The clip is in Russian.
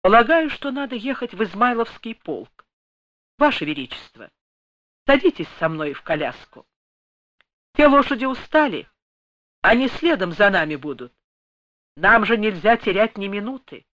Полагаю, что надо ехать в Измайловский полк. Ваше Величество, садитесь со мной в коляску. Те лошади устали, они следом за нами будут. Нам же нельзя терять ни минуты.